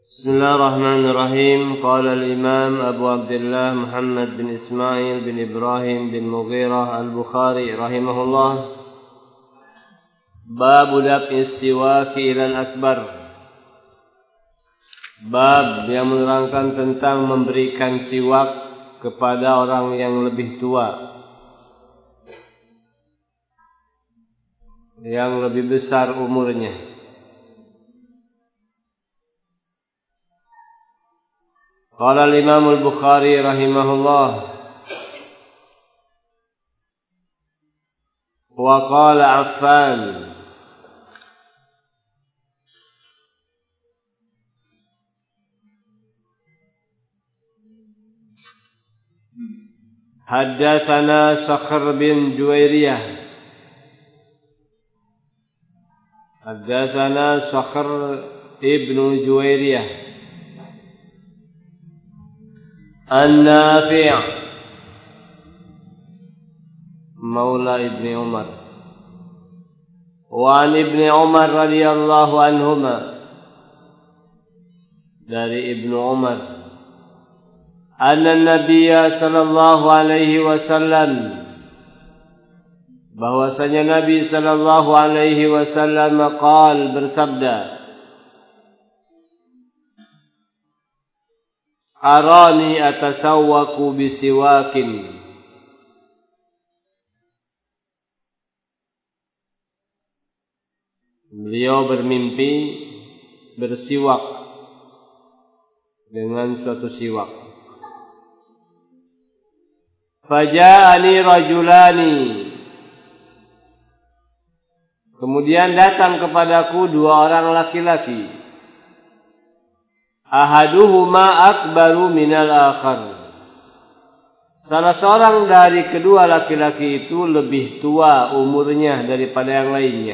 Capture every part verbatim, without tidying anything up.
بسم الله الرحمن الرحيم. قال الإمام أبو عبد الله محمد بن إسماعيل بن إبراهيم بن مغيرة البخاري رحمه الله: باب دفع السواك إلى الأكبر. Bab yang menerangkan tentang memberikan siwak kepada orang yang lebih tua, yang lebih besar umurnya. Qala al-Imam al-Bukhari rahimahullah wa qala Affan haddatsana Sakhr bin Juwairiyah haddatsana Sakhr ibn Juwairiyah an-Nafi' maula Ibni Umar wa an Ibni Umar radhiyallahu anhuma, dari Ibnu Umar, anna Nabiyya sallallahu alaihi wasallam, bahwasanya Nabi sallallahu alaihi wasallam qaal, bersabda, arani atasawwaku bisiwakin, beliau bermimpi bersiwak dengan suatu siwak. Faja'ani rajulani, kemudian datang kepadaku dua orang laki-laki. Ahaduhuma akbaru minal akhar, salah seorang dari kedua laki-laki itu lebih tua umurnya daripada yang lainnya.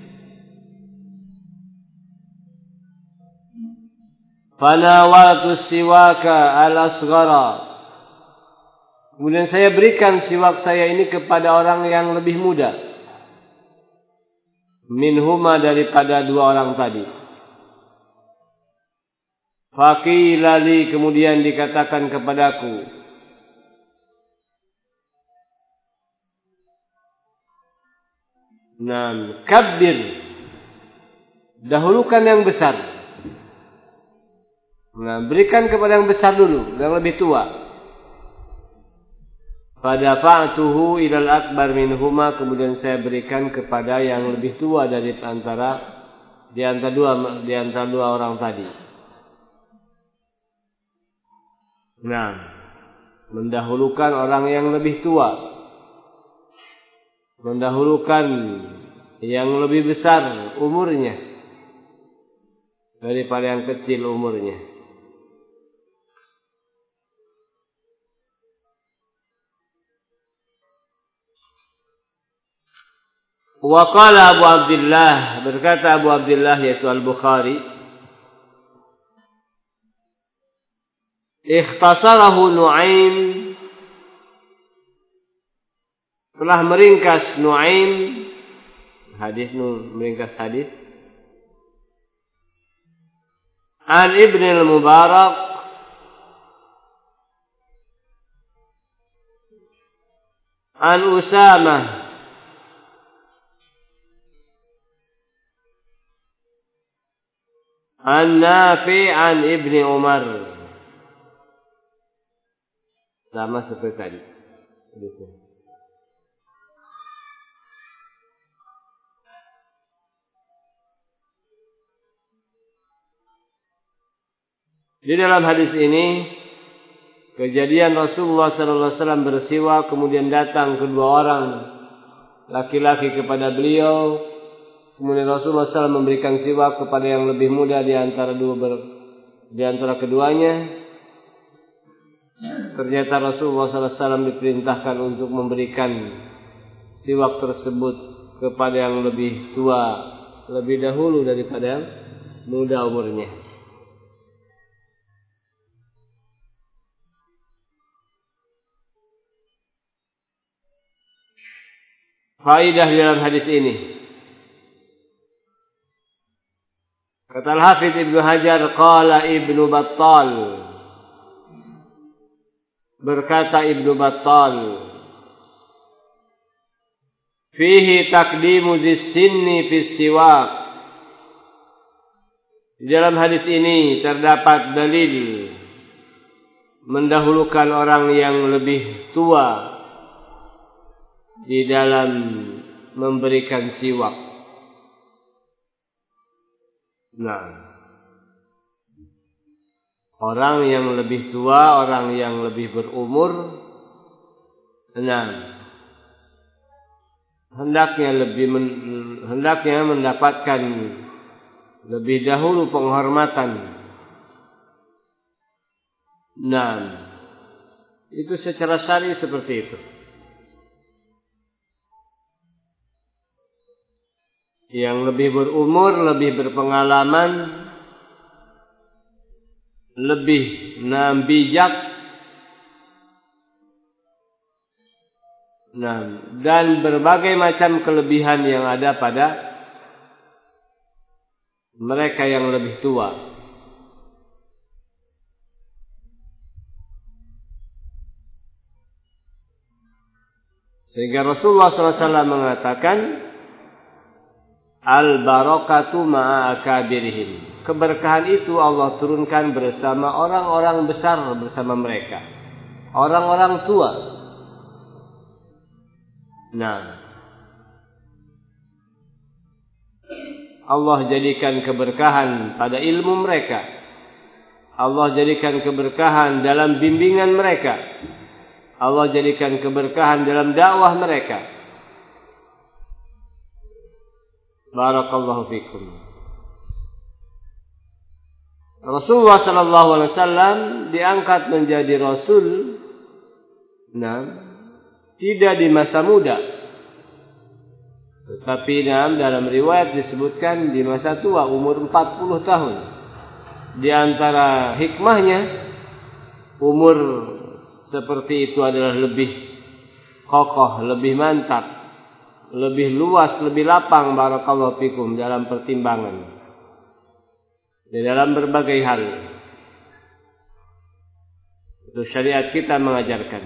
Fanawaltu siwaka al-asghara, kemudian saya berikan siwak saya ini kepada orang yang lebih muda, minhuma, daripada dua orang tadi. Faqila li, kemudian dikatakan kepadaku, nam kabbir, dahulukan yang besar. Nah, berikan kepada yang besar dulu, yang lebih tua. Fadafa'tuhu ilal akbar minhuma, kemudian saya berikan kepada yang lebih tua dari antara di antara dua di antara dua orang tadi. Nah, mendahulukan orang yang lebih tua, mendahulukan yang lebih besar umurnya daripada yang kecil umurnya. Wa qala Abu Abdullah, berkata Abu Abdullah yaitu Al-Bukhari, ikhtasarahu Nu'aim, telah meringkas Nu'aim hadis, meringkas hadis, an Ibn al-Mubarak an Usamah an Nafi' an Ibni Umar, sama seperti tadi. Di dalam hadis ini kejadian Rasulullah sallallahu alaihi wasallam bersiwak, kemudian datang kedua orang laki-laki kepada beliau, kemudian Rasulullah sallallahu alaihi wasallam memberikan siwak kepada yang lebih muda di antara dua ber, di antara keduanya. Ternyata Rasulullah sallallahu alaihi wasallam diperintahkan untuk memberikan siwak tersebut kepada yang lebih tua lebih dahulu daripada yang muda umurnya. Faidah di dalam hadis ini, Kata Al-Hafidz Ibnu Hajar, qala Ibnu Battal. Berkata Ibnu Battal, fihi taqdimu zis-sinni fis siwak. Di dalam hadis ini terdapat dalil mendahulukan orang yang lebih tua di dalam memberikan siwak. Nah, orang yang lebih tua, orang yang lebih berumur, nah, hendaknya lebih men, hendaknya mendapatkan lebih dahulu penghormatan. Nah, itu secara syar'i seperti itu. Yang lebih berumur, lebih berpengalaman, lebih nah, bijak, nah, dan berbagai macam kelebihan yang ada pada mereka yang lebih tua. Sehingga Rasulullah shallallahu alaihi wasallam mengatakan, al-barakatu ma'a akabirihim. Keberkahan itu Allah turunkan bersama orang-orang besar bersama mereka. Orang-orang tua. Nah, Allah jadikan keberkahan pada ilmu mereka. Allah jadikan keberkahan dalam bimbingan mereka. Allah jadikan keberkahan dalam dakwah mereka. Barakallahu fikum. Rasulullah sallallahu alaihi wasallam diangkat menjadi rasul, nah, tidak di masa muda, tetapi nah, dalam riwayat disebutkan di masa tua, umur empat puluh tahun. Di antara hikmahnya, umur seperti itu adalah lebih kokoh, lebih mantap, lebih luas, lebih lapang, barakallahu fikum, dalam pertimbangan di dalam berbagai hal. Itu syariat kita mengajarkan.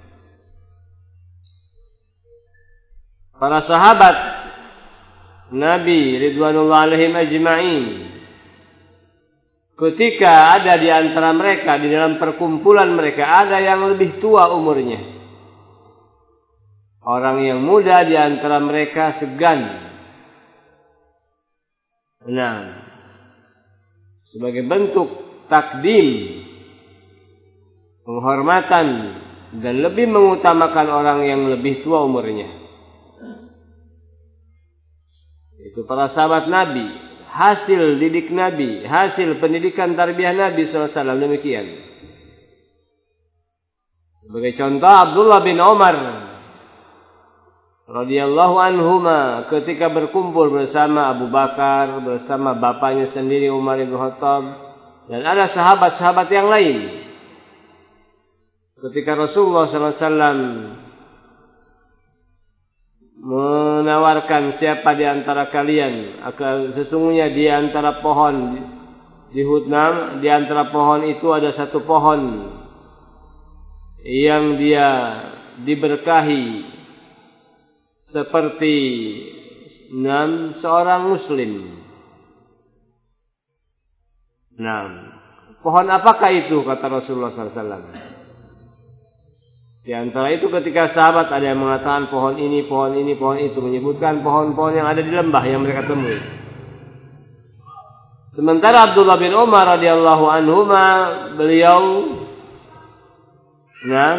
Para sahabat Nabi ridwanullah alaihim ajma'in, ketika ada di antara mereka, di dalam perkumpulan mereka, ada yang lebih tua umurnya, orang yang muda di antara mereka segan. Nah, sebagai bentuk takdim, penghormatan, dan lebih mengutamakan orang yang lebih tua umurnya. Itu para sahabat Nabi, hasil didik Nabi, hasil pendidikan tarbiyah Nabi shallallahu alaihi wasallam, demikian. Sebagai contoh, Abdullah bin Umar radhiyallahu anhuma ketika berkumpul bersama Abu Bakar, bersama bapaknya sendiri Umar bin Khattab, dan ada sahabat-sahabat yang lain. Ketika Rasulullah sallallahu alaihi wasallam menawarkan, siapa di antara kalian, akan sesungguhnya di antara pohon di Hudnam, di antara pohon itu ada satu pohon yang dia diberkahi seperti enam seorang muslim. Nah, pohon apakah itu, kata Rasulullah sallallahu alaihi wasallam? Di antara itu ketika sahabat ada yang mengatakan pohon ini, pohon ini, pohon itu, menyebutkan pohon-pohon yang ada di lembah yang mereka temui. Sementara Abdullah bin Umar radhiyallahu anhuma, beliau nah,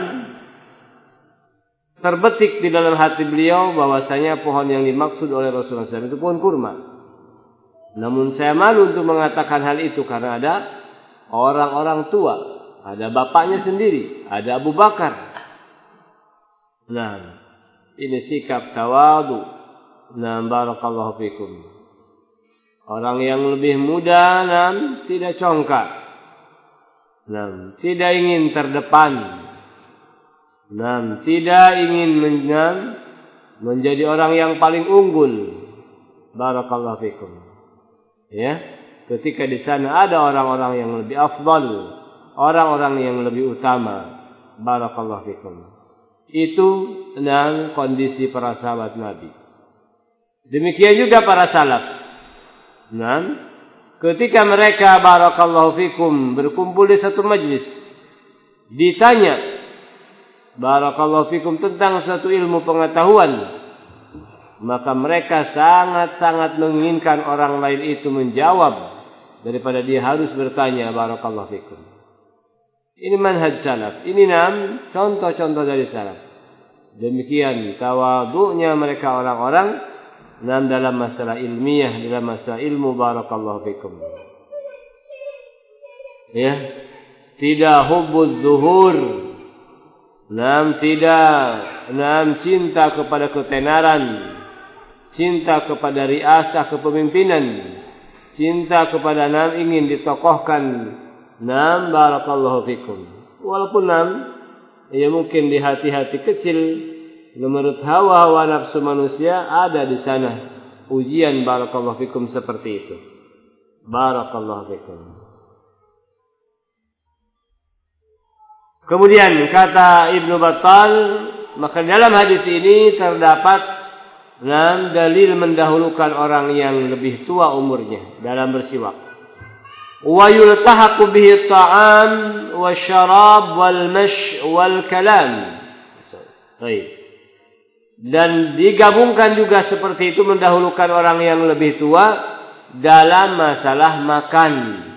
terbetik di dalam hati beliau bahwasanya pohon yang dimaksud oleh Rasulullah sallallahu alaihi wasallam itu pohon kurma. Namun saya malu untuk mengatakan hal itu karena ada orang-orang tua, ada bapaknya sendiri, ada Abu Bakar. Nah, ini sikap tawadu. Nah, barakallahu fikum. Orang yang lebih muda, nah, tidak congkak. Nah, tidak ingin terdepan. Nah, tidak ingin men- menjadi orang yang paling unggul. Barakallahu fikum. Ya. ketika di sana ada orang-orang yang lebih afdal, orang-orang yang lebih utama. Barakallahu fikum. Itu tentang kondisi para sahabat Nabi. Demikian juga para salaf. Nah, ketika mereka barakallahu fikum berkumpul di satu majlis, ditanya barakallahu fikum tentang satu ilmu pengetahuan, maka mereka sangat-sangat menginginkan orang lain itu menjawab daripada dia harus bertanya. Barakallahu fikum. Ini manhaj salaf. Ini enam contoh-contoh dari salaf. Demikian tawadhu'nya mereka orang-orang enam dalam masalah ilmiah, dalam masalah ilmu. Barakallahu fikum. Ya, tidak hubbuz zuhur. Enam tidak enam cinta kepada ketenaran, cinta kepada riasah kepemimpinan, cinta kepada enam ingin ditokohkan. Enam barakallahu fikum. Walaupun enam ya mungkin di hati-hati kecil menurut hawa-hawa nafsu manusia ada di sana ujian barakallahu fikum seperti itu. Barakallahu fikum. Kemudian kata Ibnu Battal, maka dalam hadis ini terdapat enam dalil mendahulukan orang yang lebih tua umurnya dalam bersiwak. Wa yultahaqu bihi at-ta'am wasyarab wal mash wal kalam. Baik. Dan digabungkan juga seperti itu mendahulukan orang yang lebih tua dalam masalah makan.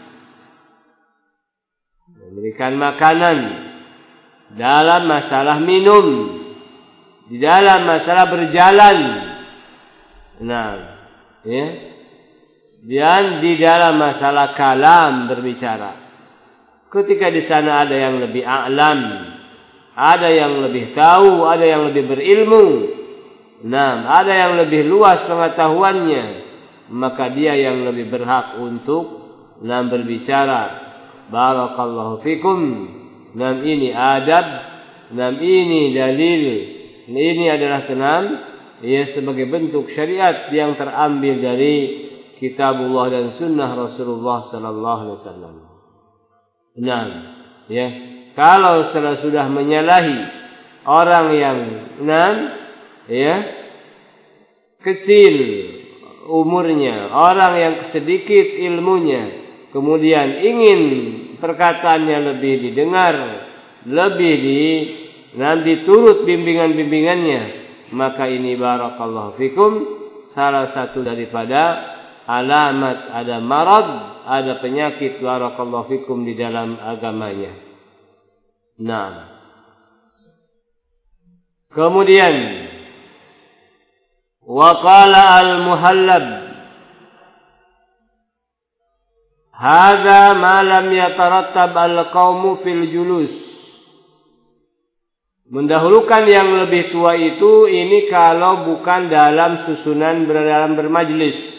Memberikan makanan, dalam masalah minum, di dalam masalah berjalan. Nah, ya. Dan di dalam masalah kalam berbicara. Ketika di sana ada yang lebih a'lam, ada yang lebih tahu, ada yang lebih berilmu, nah, ada yang lebih luas pengetahuannya, maka dia yang lebih berhak untuk nah, berbicara. Barakallahu fikum. Nah, ini adab, nah, ini dalil. Ini adalah kenam, ia sebagai bentuk syariat yang terambil dari Kitabullah dan Sunnah Rasulullah Sallallahu Alaihi Wasallam. Nah, ya, kalau setelah sudah menyalahi orang yang enam, ya, kecil umurnya, orang yang sedikit ilmunya, kemudian ingin perkataannya lebih didengar, lebih di, nanti turut bimbingan-bimbingannya, maka ini barakallahu fikum salah satu daripada alamat ada marad, ada penyakit barakallahu fikum di dalam agamanya. Nah, kemudian waqala al-Muhallab, hadza ma lam yatarattab al-qaumu fil julus. Mendahulukan yang lebih tua itu ini kalau bukan dalam susunan dalam bermajlis.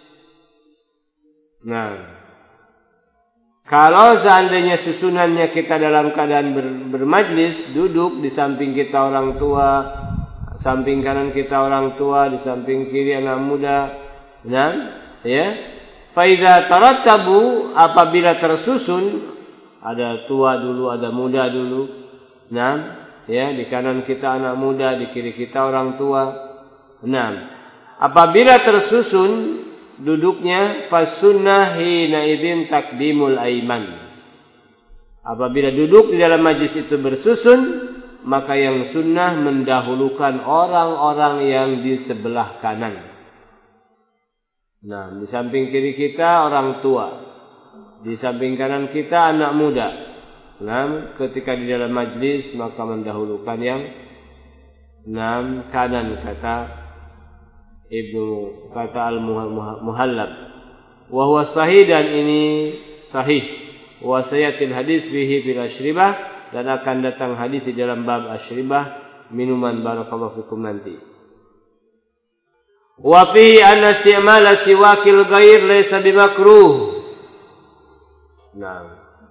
Nah, kalau seandainya susunannya kita dalam keadaan ber, bermajlis, duduk di samping kita orang tua, samping kanan kita orang tua, di samping kiri anak muda, nah, ya. Fa idza tarattabu, apabila tersusun, ada tua dulu, ada muda dulu, nah, ya, di kanan kita anak muda, di kiri kita orang tua, nah, apabila tersusun duduknya fasunnah hina idzin takdimul aiman. Apabila duduk di dalam majlis itu bersusun, maka yang sunnah mendahulukan orang-orang yang di sebelah kanan. Nah, di samping kiri kita orang tua, di samping kanan kita anak muda. Nah, ketika di dalam majlis maka mendahulukan yang enam kanan kata Ibnu kata al-Muhallab. Wa huwa sahih, dan ini sahih. Wa sayatil hadis fihi fil asyribah, dan akan datang hadis di dalam bab asyribah, minuman barakallahu fikum nanti. Wa fihi anna isti'mal siwakil ghair laysa bimakruh. Nah.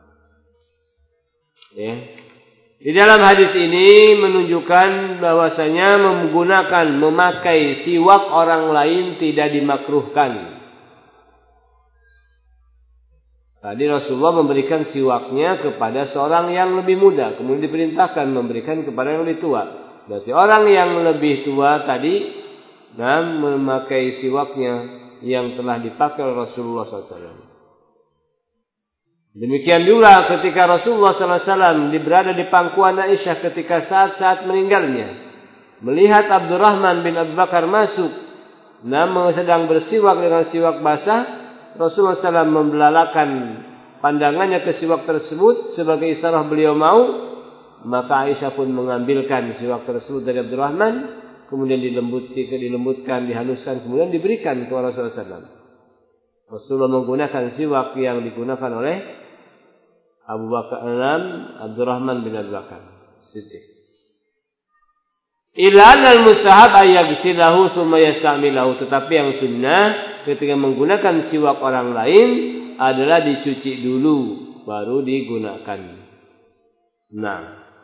Ya. Di dalam hadis ini menunjukkan bahwasanya menggunakan memakai siwak orang lain tidak dimakruhkan. Tadi Rasulullah memberikan siwaknya kepada seorang yang lebih muda, kemudian diperintahkan memberikan kepada yang lebih tua. Berarti orang yang lebih tua tadi nah, memakai siwaknya yang telah dipakai oleh Rasulullah sallallahu alaihi wasallam. Demikian juga ketika Rasulullah sallallahu alaihi wasallam berada di pangkuan Aisyah ketika saat-saat meninggalnya, melihat Abdurrahman bin Abu Bakar masuk, namun sedang bersiwak dengan siwak basah, Rasulullah sallallahu alaihi wasallam membelalakan pandangannya ke siwak tersebut sebagai isyarat beliau mau, maka Aisyah pun mengambilkan siwak tersebut dari Abdurrahman, kemudian dilembutkan, dilembutkan, dihaluskan, kemudian diberikan kepada Rasulullah sallallahu alaihi wasallam. Rasulullah menggunakan siwak yang digunakan oleh Abu Bakar Alam, Abdurrahman bin Abu Bakar Siddiq. Ilan al-mustahab ayaghsilahu tsumma yastamilahu, tetapi yang sunnah ketika menggunakan siwak orang lain adalah dicuci dulu baru digunakan. Nah,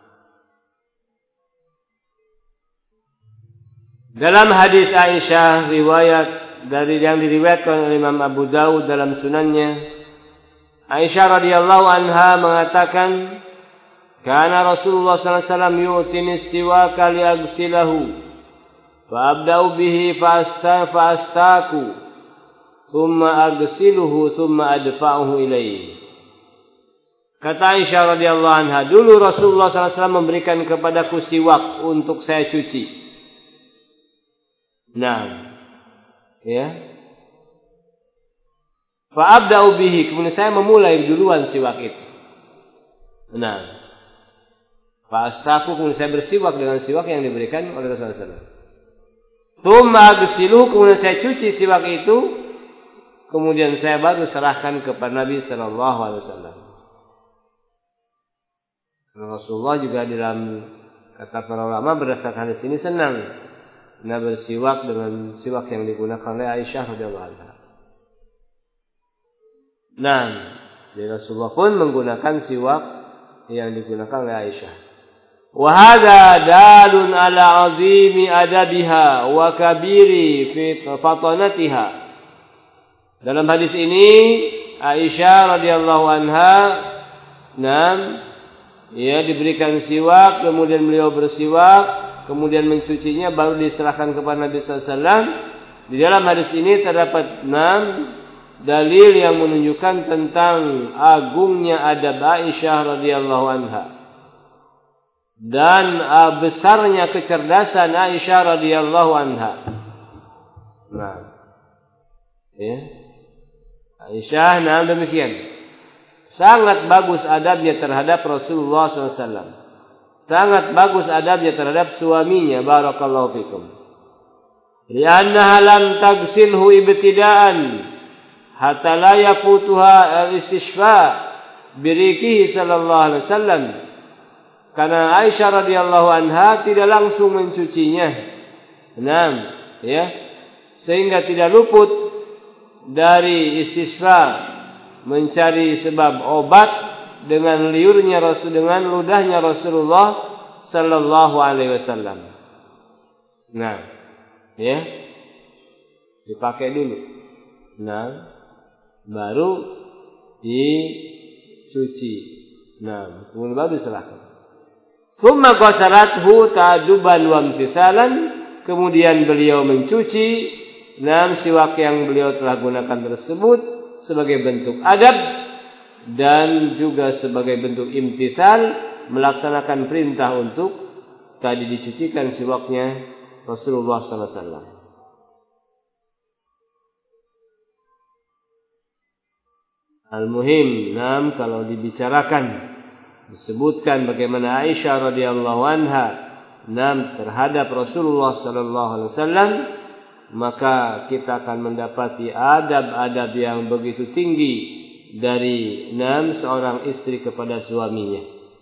dalam hadis Aisyah riwayat dari yang diriwayatkan oleh Imam Abu Dawud dalam sunannya, Aisyah radhiyallahu anha mengatakan, "Kana Rasulullah sallallahu alaihi wasallam yu'tini siwaka liaghsilahu, fa abda'u bihi fa asta fa astaku, thumma aghsiluhu thumma adfa'uhu ilayhi." Kata Aisyah radhiyallahu anha, dulu Rasulullah sallallahu alaihi wasallam memberikan kepadaku siwak untuk saya cuci. Nah, ya. Fa'abda'u bihi, kemudian saya memulai duluan siwak itu. Nah, fa'astaku, kemudian saya bersiwak dengan siwak yang diberikan oleh Rasulullah sallallahu alaihi wasallam. Tsumma aghsiluhu, kemudian saya cuci siwak itu, kemudian saya baru serahkan kepada Nabi sallallahu alaihi wasallam. Rasulullah juga dalam kata para ulama berdasarkan hadis ini senang nah bersiwak dengan siwak yang digunakan oleh Aisyah radhiyallahu anha. Nah, jadi Rasulullah pun menggunakan siwak yang digunakan oleh Aisyah. Wa hadza dalun ala azimi adabiha wa kabiri fi fatanatiha. Dalam hadis ini Aisyah radhiyallahu anha nam ya diberikan siwak, kemudian beliau bersiwak, kemudian mencucinya baru diserahkan kepada Nabi sallallahu alaihi wasallam. Di dalam hadis ini terdapat enam dalil yang menunjukkan tentang agungnya adab Aisyah radhiyallahu anha dan uh, besarnya kecerdasan Aisyah radhiyallahu anha. Nah, ya, Aisyah, nah demikian. Sangat bagus adabnya terhadap Rasulullah sallallahu alaihi wasallam. Sangat bagus adabnya terhadap suaminya. Barakallahu fikum. Liannaha lam tagsilhu ibtida'an hatta la yafutuha al-istishfa birikihi sallallahu alaihi wasallam. Karena Aisyah radhiyallahu anha tidak langsung mencucinya. Enam, ya. Sehingga tidak luput dari istisqa, mencari sebab obat dengan liurnya Rasul, dengan ludahnya Rasulullah sallallahu alaihi wasallam. Nah, ya. Dipakai dulu. Nah, baru dicuci. Nah, kemudian baru diserahkan. Tsumma ghasalathu ta'duban wa imtithalan, kemudian beliau mencuci enam siwak yang beliau telah gunakan tersebut sebagai bentuk adab dan juga sebagai bentuk imtithal, melaksanakan perintah untuk tadi dicucikan siwaknya Rasulullah sallallahu alaihi wasallam. Al-muhim, nam kalau dibicarakan disebutkan bagaimana Aisyah radhiyallahu anha nam terhadap Rasulullah sallallahu alaihi wasallam, maka kita akan mendapati adab-adab yang begitu tinggi dari nam seorang istri kepada suaminya.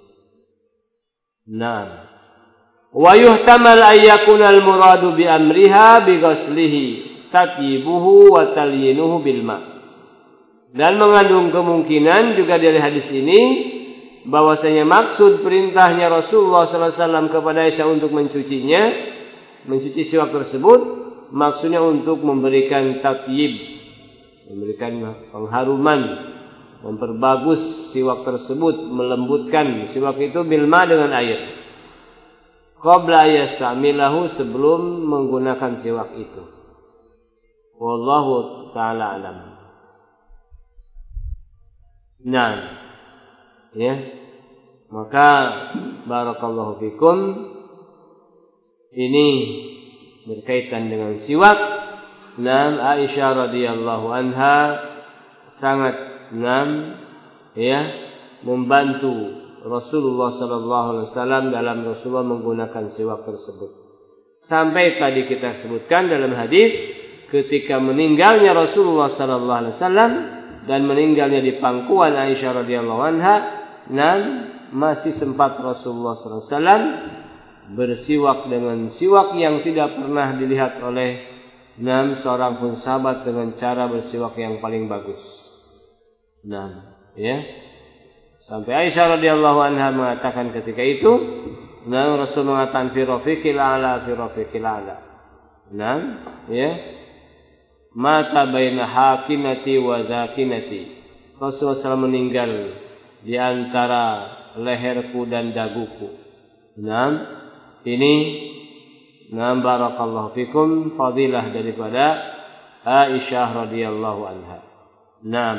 Nam. Wa yuhtamal ay yakuna al-muradu bi amriha bi ghaslihi tatyibuhu wa talyinuhu bil ma'. Dan mengandung kemungkinan juga dari hadis ini bahwasanya maksud perintahnya Rasulullah sallallahu alaihi wasallam kepada Aisyah untuk mencucinya, mencuci siwak tersebut, maksudnya untuk memberikan tatyib, memberikan pengharuman memperbagus siwak tersebut, melembutkan siwak itu bilma dengan air. Qabla yastamilahu, sebelum menggunakan siwak itu. Wallahu ta'ala alam. Nah, ya. Maka barakallahu fikum, ini berkaitan dengan siwak. Nah, Aisyah radhiyallahu anha sangat nam ya membantu Rasulullah sallallahu alaihi wasallam dalam Rasulullah menggunakan siwak tersebut. Sampai tadi kita sebutkan dalam hadis ketika meninggalnya Rasulullah sallallahu alaihi wasallam dan meninggalnya di pangkuan Aisyah radhiyallahu anha, dan masih sempat Rasulullah sallallahu alaihi wasallam bersiwak dengan siwak yang tidak pernah dilihat oleh enam seorang pun sahabat dengan cara bersiwak yang paling bagus. Nah, ya. Sampai Aisyah radhiyallahu anha mengatakan ketika itu, nah Rasul mengatakan fi rafiqil a'la, fi rafiqil a'la. Nah, ya. Mata baina hakinati wa zakinati. Rasulullah sallallahu alaihi wasallam meninggal di antara leherku dan daguku. Nah, ini nah barakallahu fikum fadilah daripada Aisyah radhiyallahu anha. Naam.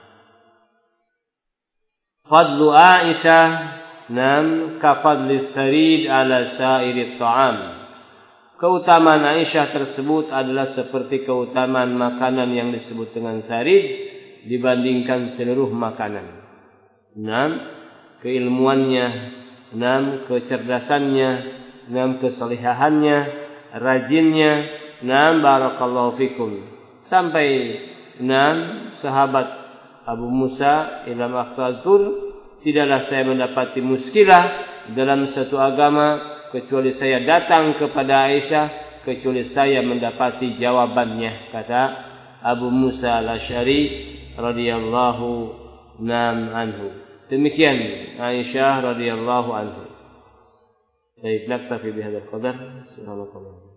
Fadlu Aisyah nam ka fadli tharid ala sa'iri ta'am. Keutamaan Aisyah tersebut adalah seperti keutamaan makanan yang disebut dengan tharid dibandingkan seluruh makanan. Nam, keilmuannya, nam, kecerdasannya, nam, kesalihahannya, rajinnya, nam, barakallahu fikum. Sampai nam, sahabat Abu Musa ilam akhtadur, tidaklah saya mendapati muskilah dalam satu agama kecuali saya datang kepada Aisyah, kecuali saya mendapati jawabannya, kata Abu Musa al-Asy'ari radhiyallahu nam anhu. Demikian Aisyah radhiyallahu anhu. Baik, naktafi bihadzal qadar. Subhanallah.